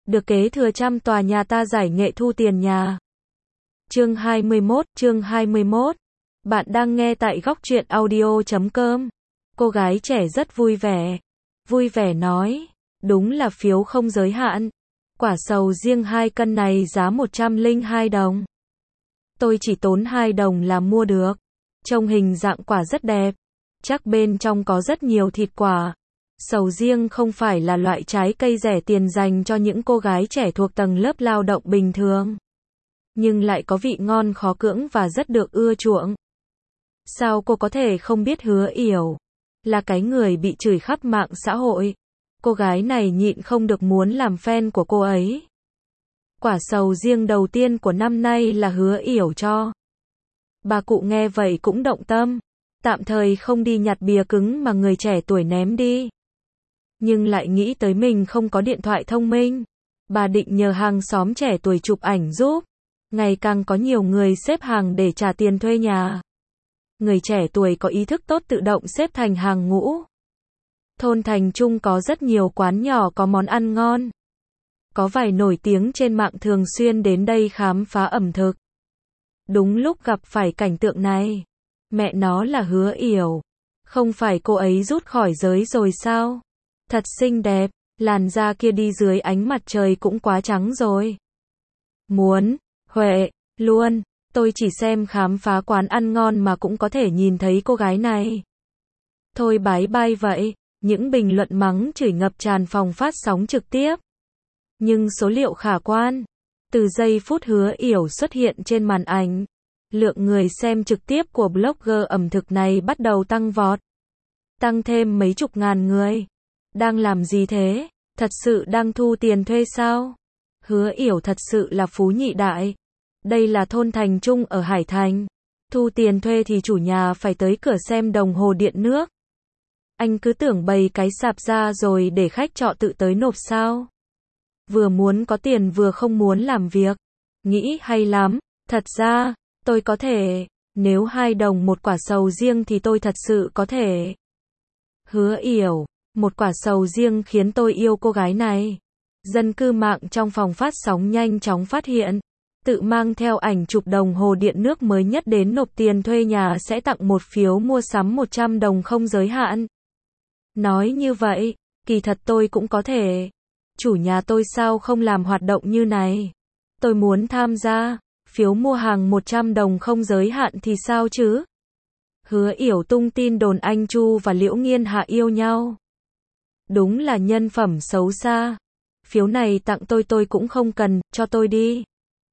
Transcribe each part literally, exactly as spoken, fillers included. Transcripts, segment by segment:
được kế thừa trăm tòa nhà ta giải nghệ thu tiền nhà. Chương hai mươi mốt, chương hai mươi mốt. Bạn đang nghe tại góc truyện audio chấm com. Cô gái trẻ rất vui vẻ. Vui vẻ nói, đúng là phiếu không giới hạn. Quả sầu riêng hai cân này giá một trăm lẻ hai đồng. Tôi chỉ tốn hai đồng là mua được. Trông hình dạng quả rất đẹp. Chắc bên trong có rất nhiều thịt quả. Sầu riêng không phải là loại trái cây rẻ tiền dành cho những cô gái trẻ thuộc tầng lớp lao động bình thường. Nhưng lại có vị ngon khó cưỡng và rất được ưa chuộng. Sao cô có thể không biết Hứa Yểu là cái người bị chửi khắp mạng xã hội? Cô gái này nhịn không được muốn làm fan của cô ấy. Quả sầu riêng đầu tiên của năm nay là Hứa Yểu cho. Bà cụ nghe vậy cũng động tâm. Tạm thời không đi nhặt bìa cứng mà người trẻ tuổi ném đi. Nhưng lại nghĩ tới mình không có điện thoại thông minh. Bà định nhờ hàng xóm trẻ tuổi chụp ảnh giúp. Ngày càng có nhiều người xếp hàng để trả tiền thuê nhà. Người trẻ tuổi có ý thức tốt tự động xếp thành hàng ngũ. Thôn Thành Trung có rất nhiều quán nhỏ có món ăn ngon. Có vài nổi tiếng trên mạng thường xuyên đến đây khám phá ẩm thực. Đúng lúc gặp phải cảnh tượng này. Mẹ nó là Hứa Yểu. Không phải cô ấy rút khỏi giới rồi sao? Thật xinh đẹp, làn da kia đi dưới ánh mặt trời cũng quá trắng rồi. Muốn, Huệ, luôn, tôi chỉ xem khám phá quán ăn ngon mà cũng có thể nhìn thấy cô gái này. Thôi bái bai vậy, những bình luận mắng chửi ngập tràn phòng phát sóng trực tiếp. Nhưng số liệu khả quan. Từ giây phút Hứa Yểu xuất hiện trên màn ảnh, lượng người xem trực tiếp của blogger ẩm thực này bắt đầu tăng vọt. Tăng thêm mấy chục ngàn người. Đang làm gì thế? Thật sự đang thu tiền thuê sao? Hứa Yểu thật sự là phú nhị đại. Đây là thôn Thành Trung ở Hải Thành. Thu tiền thuê thì chủ nhà phải tới cửa xem đồng hồ điện nước. Anh cứ tưởng bày cái sạp ra rồi để khách trọ tự tới nộp sao? Vừa muốn có tiền vừa không muốn làm việc. Nghĩ hay lắm. Thật ra, tôi có thể. Nếu hai đồng một quả sầu riêng thì tôi thật sự có thể. Hứa Yểu. Một quả sầu riêng khiến tôi yêu cô gái này. Dân cư mạng trong phòng phát sóng nhanh chóng phát hiện. Tự mang theo ảnh chụp đồng hồ điện nước mới nhất đến nộp tiền thuê nhà sẽ tặng một phiếu mua sắm một trăm đồng không giới hạn. Nói như vậy, kỳ thật tôi cũng có thể. Chủ nhà tôi sao không làm hoạt động như này? Tôi muốn tham gia. Phiếu mua hàng một trăm đồng không giới hạn thì sao chứ? Hứa Yểu tung tin đồn anh Chu và Liễu Nghiên Hạ yêu nhau. Đúng là nhân phẩm xấu xa. Phiếu này tặng tôi tôi cũng không cần, cho tôi đi.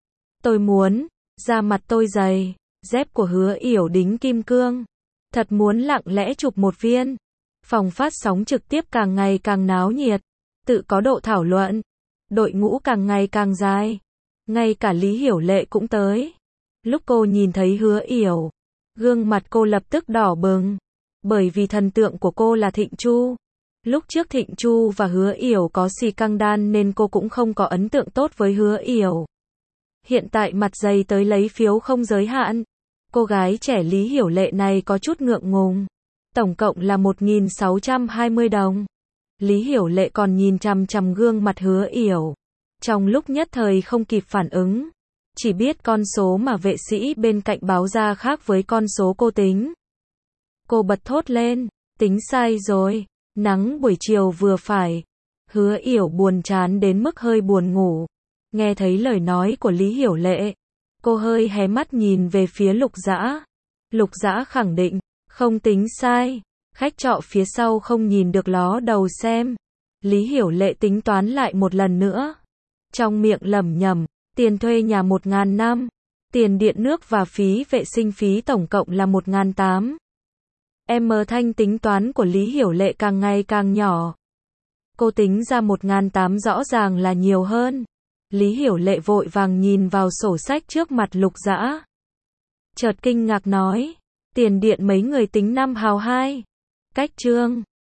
Tôi muốn, da mặt tôi dày, dép của Hứa Yểu đính kim cương. Thật muốn lặng lẽ chụp một viên. Phòng phát sóng trực tiếp càng ngày càng náo nhiệt. Tự có độ thảo luận. Đội ngũ càng ngày càng dài. Ngay cả Lý Hiểu Lệ cũng tới. Lúc cô nhìn thấy Hứa Yểu, gương mặt cô lập tức đỏ bừng. Bởi vì thần tượng của cô là Thịnh Chu. Lúc trước Thịnh Chu và Hứa Yểu có xì căng đan nên cô cũng không có ấn tượng tốt với Hứa Yểu. Hiện tại mặt dày tới lấy phiếu không giới hạn. Cô gái trẻ Lý Hiểu Lệ này có chút ngượng ngùng. Tổng cộng là một nghìn sáu trăm hai mươi đồng. Lý Hiểu Lệ còn nhìn chằm chằm gương mặt Hứa Yểu. Trong lúc nhất thời không kịp phản ứng. Chỉ biết con số mà vệ sĩ bên cạnh báo ra khác với con số cô tính. Cô bật thốt lên. Tính sai rồi. Nắng buổi chiều vừa phải. Hứa Yểu buồn chán đến mức hơi buồn ngủ. Nghe thấy lời nói của Lý Hiểu Lệ. Cô hơi hé mắt nhìn về phía Lục Dã. Lục Dã khẳng định. Không tính sai. Khách trọ phía sau không nhìn được ló đầu xem. Lý Hiểu Lệ tính toán lại một lần nữa. Trong miệng lẩm nhẩm. Tiền thuê nhà một nghìn năm. Tiền điện nước và phí vệ sinh phí tổng cộng là một nghìn tám. Em thanh tính toán của Lý Hiểu Lệ càng ngày càng nhỏ. Cô tính ra một nghìn tám rõ ràng là nhiều hơn. Lý Hiểu Lệ vội vàng nhìn vào sổ sách trước mặt Lục Dã. Chợt kinh ngạc nói. Tiền điện mấy người tính năm hào hai. Cách trương.